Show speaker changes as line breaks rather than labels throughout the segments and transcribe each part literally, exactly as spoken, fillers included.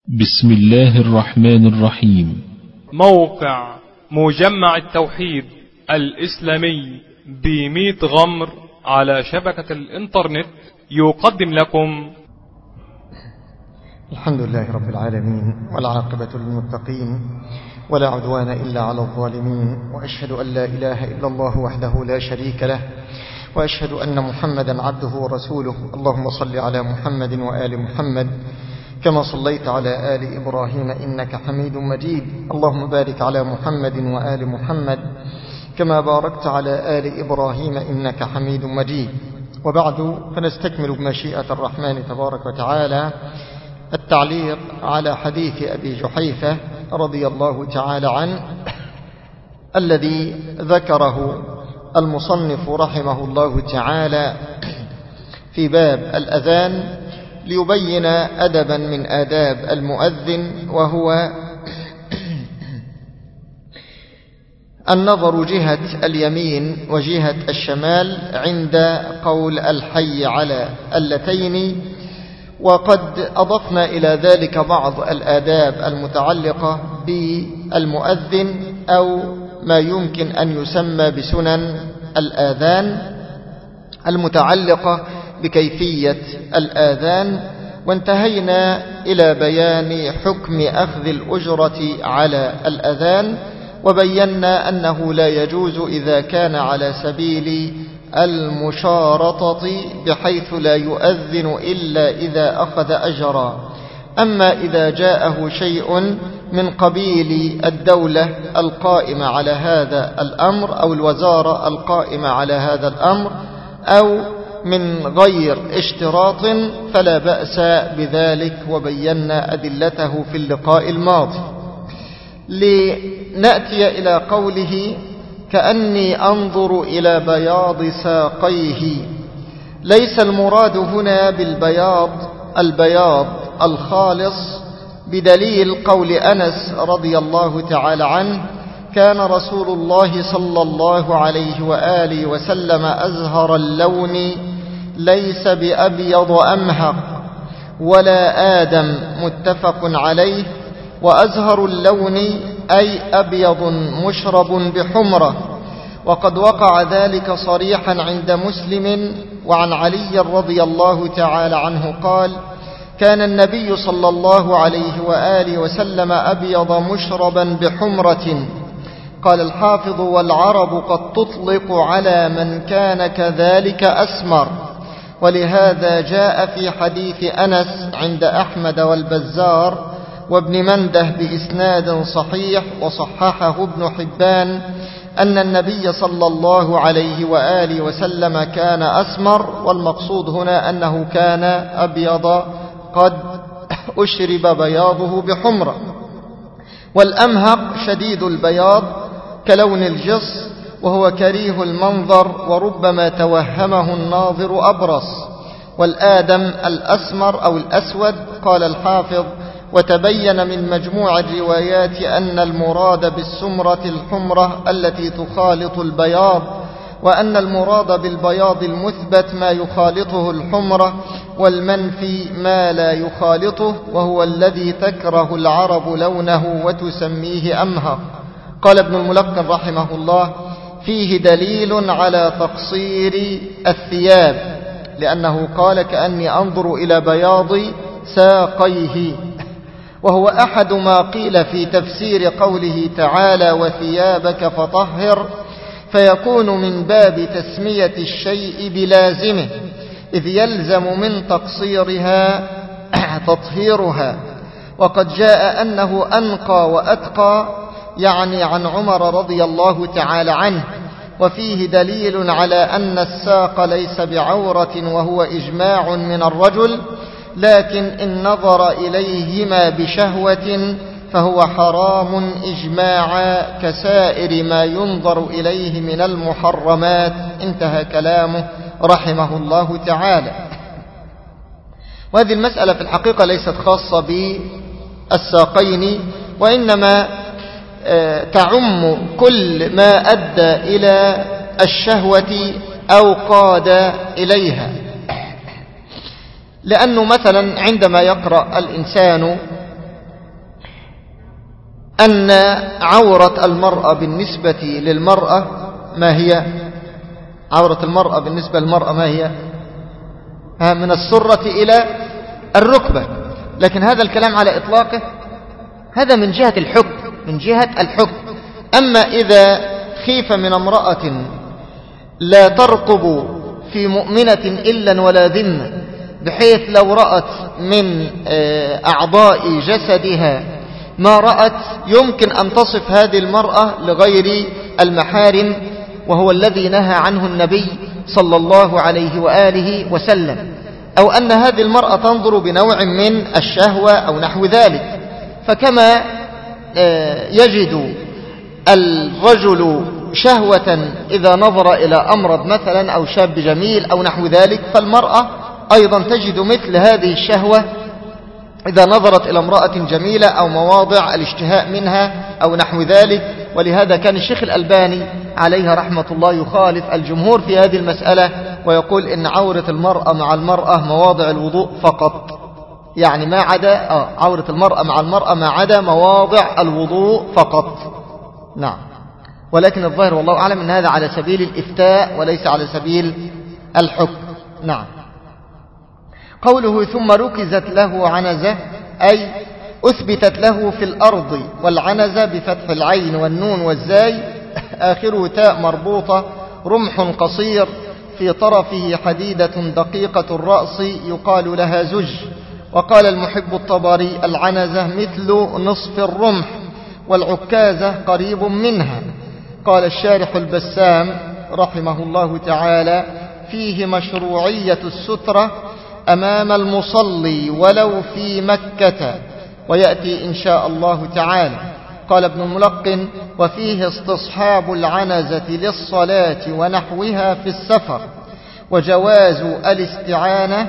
بسم الله الرحمن الرحيم.
موقع مجمع التوحيد الإسلامي بميت غمر على شبكة الإنترنت يقدم لكم
الحمد لله رب العالمين، والعاقبة للمتقين، ولا عدوان إلا على الظالمين، وأشهد أن لا إله إلا الله وحده لا شريك له، وأشهد أن محمدا عبده ورسوله. اللهم صل على محمد وآل محمد كما صليت على آل إبراهيم إنك حميد مجيد. اللهم بارك على محمد وآل محمد كما باركت على آل إبراهيم إنك حميد مجيد. وبعد، فنستكمل بمشيئة الرحمن تبارك وتعالى التعليق على حديث أبي جحيفة رضي الله تعالى عنه الذي ذكره المصنف رحمه الله تعالى في باب الأذان ليبين أدبا من آداب المؤذن، وهو النظر جهة اليمين وجهة الشمال عند قول الحي على اللتين. وقد أضفنا إلى ذلك بعض الآداب المتعلقة بالمؤذن أو ما يمكن أن يسمى بسنن الآذان المتعلقة بكيفية الآذان، وانتهينا إلى بيان حكم أخذ الأجرة على الأذان، وبينا أنه لا يجوز إذا كان على سبيل المشارطة بحيث لا يؤذن إلا إذا أخذ أجرا. أما إذا جاءه شيء من قبيل الدولة القائمة على هذا الأمر أو الوزارة القائمة على هذا الأمر أو من غير اشتراط فلا بأس بذلك، وبينا أدلته في اللقاء الماضي. لنأتي إلى قوله كأني أنظر إلى بياض ساقيه. ليس المراد هنا بالبياض البياض الخالص، بدليل قول أنس رضي الله تعالى عنه: كان رسول الله صلى الله عليه وآله وسلم أزهر اللون ليس بأبيض أمهق ولا آدم، متفق عليه. وأزهر اللون أي أبيض مشرب بحمرة، وقد وقع ذلك صريحا عند مسلم وعن علي رضي الله تعالى عنه قال: كان النبي صلى الله عليه وآله وسلم أبيض مشربا بحمرة. قال الحافظ: والعرب قد تطلق على من كان كذلك أسمر، ولهذا جاء في حديث أنس عند أحمد والبزار وابن منده بإسناد صحيح وصححه ابن حبان أن النبي صلى الله عليه وآله وسلم كان أسمر، والمقصود هنا أنه كان أبيض قد أشرب بياضه بحمرة. والأمهق شديد البياض كلون الجص، وهو كريه المنظر وربما توهمه الناظر أبرص. والآدم الأسمر أو الأسود. قال الحافظ: وتبين من مجموع الروايات أن المراد بالسمرة الحمرة التي تخالط البياض، وأن المراد بالبياض المثبت ما يخالطه الحمرة، والمنفي ما لا يخالطه، وهو الذي تكره العرب لونه وتسميه أمهق. قال ابن الملقن رحمه الله: فيه دليل على تقصير الثياب، لأنه قال: كأني أنظر إلى بياض ساقيه، وهو أحد ما قيل في تفسير قوله تعالى: وثيابك فطهر، فيكون من باب تسمية الشيء بلازمه، إذ يلزم من تقصيرها تطهيرها. وقد جاء أنه أنقى وأتقى، يعني عن عمر رضي الله تعالى عنه. وفيه دليل على أن الساق ليس بعورة، وهو إجماع من الرجل، لكن إن نظر إليهما بشهوة فهو حرام إجماعا كسائر ما ينظر إليه من المحرمات. انتهى كلامه رحمه الله تعالى. وهذه المسألة في الحقيقة ليست خاصة بالساقين، وإنما تعم كل ما أدى إلى الشهوة أو قاد إليها. لأنه مثلا عندما يقرأ الإنسان أن عورة المرأة بالنسبة للمرأة ما هي؟ عورة المرأة بالنسبة للمرأة ما هي؟ من السرة إلى الركبة. لكن هذا الكلام على إطلاقه هذا من جهة الحكم، من جهة الحكم. أما إذا خيف من امرأة لا ترقب في مؤمنة إلا ولا ذمة، بحيث لو رأت من أعضاء جسدها ما رأت يمكن أن تصف هذه المرأة لغير المحارم، وهو الذي نهى عنه النبي صلى الله عليه وآله وسلم، أو أن هذه المرأة تنظر بنوع من الشهوة أو نحو ذلك. فكما يجد الرجل شهوة إذا نظر إلى أمرض مثلا أو شاب جميل أو نحو ذلك، فالمرأة أيضا تجد مثل هذه الشهوة إذا نظرت إلى امرأة جميلة أو مواضع الاشتهاء منها أو نحو ذلك. ولهذا كان الشيخ الألباني عليه رحمة الله يخالف الجمهور في هذه المسألة، ويقول إن عورة المرأة مع المرأة مواضع الوضوء فقط، يعني ما عدا آه عورة المرأة مع المرأة ما عدا مواضع الوضوء فقط. نعم. ولكن الظاهر والله أعلم أن هذا على سبيل الإفتاء وليس على سبيل الحكم. نعم. قوله ثم ركزت له عنزة أي أثبتت له في الأرض، والعنزة بفتح العين والنون والزاي آخره تاء مربوطة، رمح قصير في طرفه حديدة دقيقة الرأس يقال لها زج. وقال المحب الطبري العنزة مثل نصف الرمح، والعكازة قريب منها. قال الشارح البسام رحمه الله تعالى فيه مشروعية السترة أمام المصلي ولو في مكة، ويأتي إن شاء الله تعالى. قال ابن الملقن وفيه استصحاب العنزة للصلاة ونحوها في السفر، وجواز الاستعانة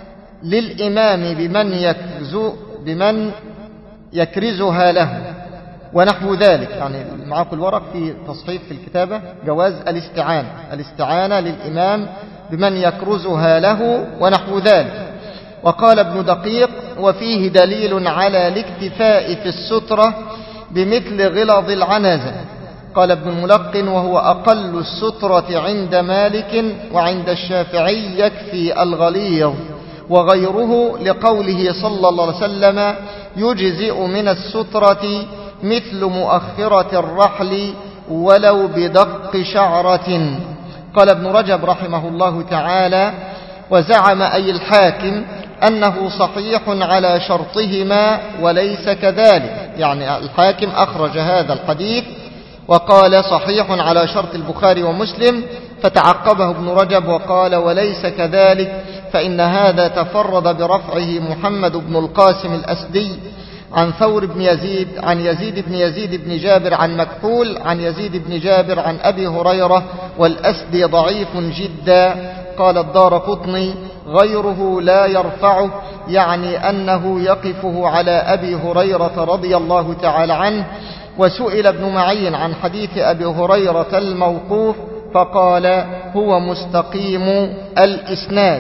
للإمام بمن, يكرز بمن يكرزها له ونحو ذلك. يعني معاكم الورق في تصحيف في الكتابة جواز الاستعانة الاستعانة للإمام بمن يكرزها له ونحو ذلك. وقال ابن دقيق وفيه دليل على الاكتفاء في السترة بمثل غلظ العنزة. قال ابن الملقن وهو أقل السترة عند مالك، وعند الشافعي يكفي الغليظ وغيره، لقوله صلى الله عليه وسلم يجزئ من السترة مثل مؤخرة الرحل ولو بدق شعرة. قال ابن رجب رحمه الله تعالى وزعم أي الحاكم أنه صحيح على شرطهما وليس كذلك، يعني الحاكم أخرج هذا الحديث وقال صحيح على شرط البخاري ومسلم، فتعقبه ابن رجب وقال وليس كذلك، فإن هذا تفرد برفعه محمد بن القاسم الأسدي عن ثور بن يزيد عن يزيد بن يزيد بن جابر عن مكحول عن يزيد بن جابر عن أبي هريرة، والأسدي ضعيف جدا. قال الدارقطني غيره لا يرفعه، يعني أنه يقفه على أبي هريرة رضي الله تعالى عنه. وسئل ابن معين عن حديث أبي هريرة الموقوف فقال هو مستقيم الإسناد.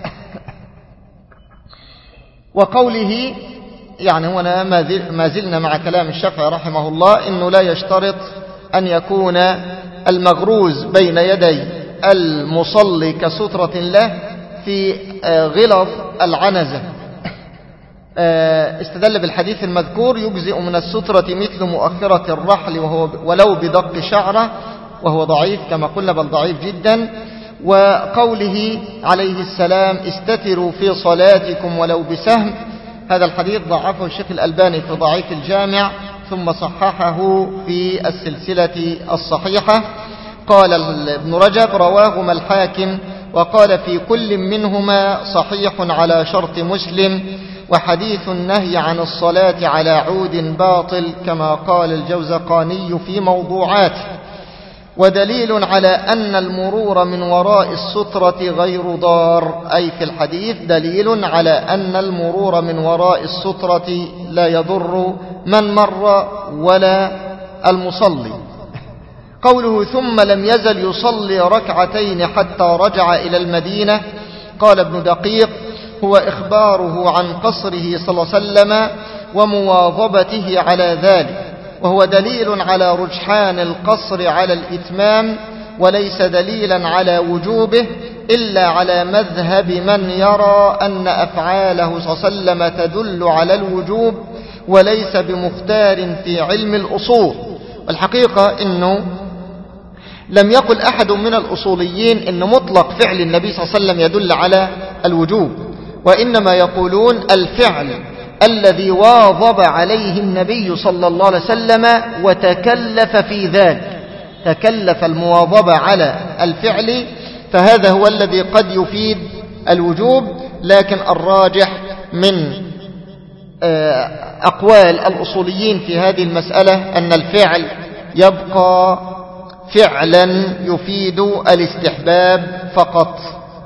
وقوله يعني هنا ما زلنا مع كلام الشافعي رحمه الله إنه لا يشترط أن يكون المغروز بين يدي المصلي كسترة له في غلظ العنزة. استدل بالحديث المذكور يجزئ من السترة مثل مؤخرة الرحل وهو ولو بدق شعرة، وهو ضعيف كما قلنا بل ضعيف جدا. وقوله عليه السلام استتروا في صلاتكم ولو بسهم، هذا الحديث ضعفه الشيخ الألباني في ضعيف الجامع ثم صححه في السلسلة الصحيحة. قال ابن رجب رواهما الحاكم وقال في كل منهما صحيح على شرط مسلم، وحديث النهي عن الصلاة على عود باطل كما قال الجوزقاني في موضوعاته. ودليل على أن المرور من وراء السترة غير ضار، أي في الحديث دليل على أن المرور من وراء السترة لا يضر من مر ولا المصلي. قوله ثم لم يزل يصلي ركعتين حتى رجع إلى المدينة. قال ابن دقيق هو إخباره عن قصره صلى الله عليه وسلم ومواظبته على ذلك، وهو دليل على رجحان القصر على الإتمام، وليس دليلا على وجوبه إلا على مذهب من يرى أن أفعاله صلى الله عليه وسلم تدل على الوجوب، وليس بمختار في علم الأصول. والحقيقة أنه لم يقل أحد من الأصوليين أن مطلق فعل النبي صلى الله عليه وسلم يدل على الوجوب، وإنما يقولون الفعل الذي واظب عليه النبي صلى الله عليه وسلم وتكلف في ذلك، تكلف المواظبة على الفعل، فهذا هو الذي قد يفيد الوجوب. لكن الراجح من أقوال الأصوليين في هذه المسألة أن الفعل يبقى فعلا يفيد الاستحباب فقط.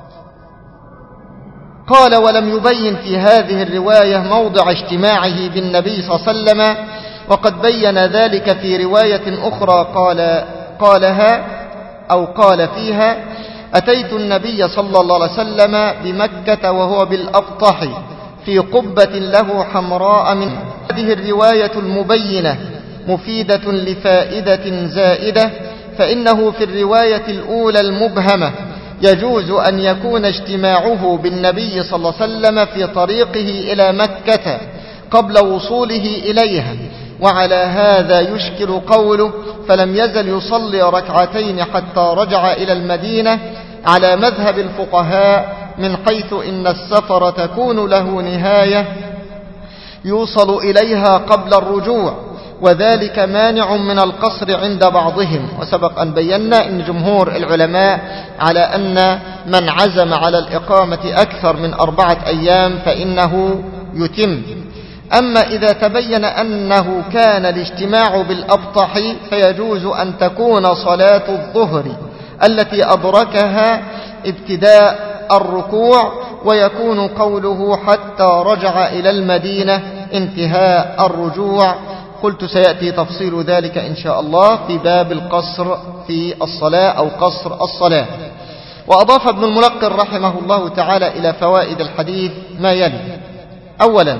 قال: ولم يبين في هذه الرواية موضع اجتماعه بالنبي صلى الله عليه وسلم، وقد بين ذلك في رواية أخرى قال قالها أو قال فيها: أتيت النبي صلى الله عليه وسلم بمكة وهو بالأبطح في قبة له حمراء من. هذه الرواية المبينة مفيدة لفائدة زائدة، فإنه في الرواية الأولى المبهمة يجوز أن يكون اجتماعه بالنبي صلى الله عليه وسلم في طريقه إلى مكة قبل وصوله إليها، وعلى هذا يشكل قوله: فلم يزل يصلي ركعتين حتى رجع إلى المدينة، على مذهب الفقهاء، من حيث إن السفر تكون له نهاية يوصل إليها قبل الرجوع، وذلك مانع من القصر عند بعضهم. وسبق أن بينا أن جمهور العلماء على أن من عزم على الإقامة أكثر من أربعة أيام فإنه يتم. أما إذا تبين أنه كان الاجتماع بالأبطح فيجوز أن تكون صلاة الظهر التي أدركها ابتداء الركوع، ويكون قوله حتى رجع إلى المدينة انتهاء الرجوع. قلت سيأتي تفصيل ذلك إن شاء الله في باب القصر في الصلاة أو قصر الصلاة. وأضاف ابن الملقن رحمه الله تعالى إلى فوائد الحديث ما يلي: أولا،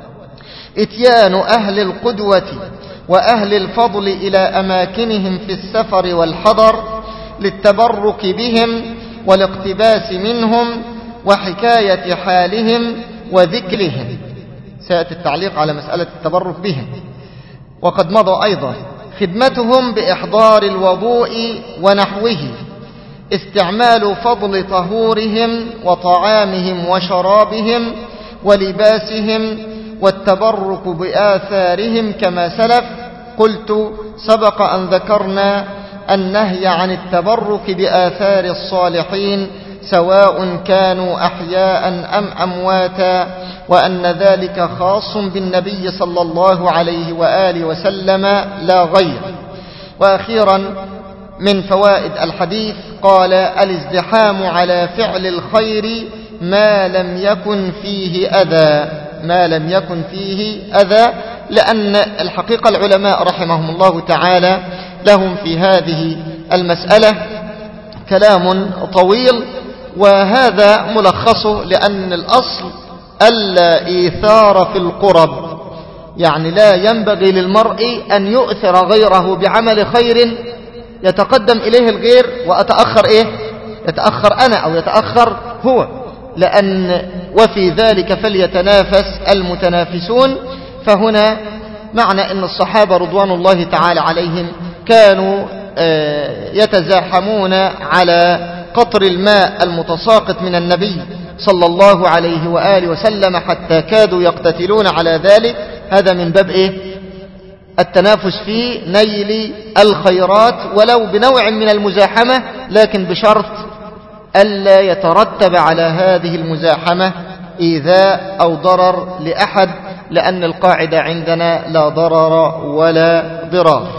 إتيان أهل القدوة وأهل الفضل إلى أماكنهم في السفر والحضر للتبرك بهم والاقتباس منهم وحكاية حالهم وذكرهم. سيأتي التعليق على مسألة التبرك بهم. وقد مضى أيضا: خدمتهم بإحضار الوضوء ونحوه، استعمال فضل طهورهم وطعامهم وشرابهم ولباسهم، والتبرك بآثارهم كما سلف. قلت سبق أن ذكرنا النهي عن التبرك بآثار الصالحين سواء كانوا أحياء أم أمواتا، وأن ذلك خاص بالنبي صلى الله عليه وآله وسلم لا غير. وأخيرا من فوائد الحديث قال: الازدحام على فعل الخير ما لم يكن فيه أذى، ما لم يكن فيه أذى، لأن الحقيقة العلماء رحمهم الله تعالى لهم في هذه المسألة كلام طويل، وهذا ملخصه، لأن الأصل ألا إيثار في القرب، يعني لا ينبغي للمرء أن يؤثر غيره بعمل خير يتقدم إليه الغير وأتأخر إيه؟ يتأخر أنا أو يتأخر هو، لأن وفي ذلك فليتنافس المتنافسون. فهنا معنى أن الصحابة رضوان الله تعالى عليهم كانوا يتزاحمون على قطر الماء المتساقط من النبي صلى الله عليه وآله وسلم حتى كادوا يقتتلون على ذلك. هذا من باب إيه؟ التنافس في نيل الخيرات، ولو بنوع من المزاحمة، لكن بشرط ألا يترتب على هذه المزاحمة إيذاء أو ضرر لأحد، لأن القاعدة عندنا لا ضرر ولا ضرار.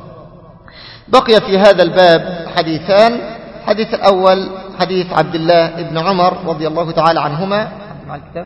بقي في هذا الباب حديثان. الحديث الأول حديث عبد الله بن عمر رضي الله تعالى عنهما.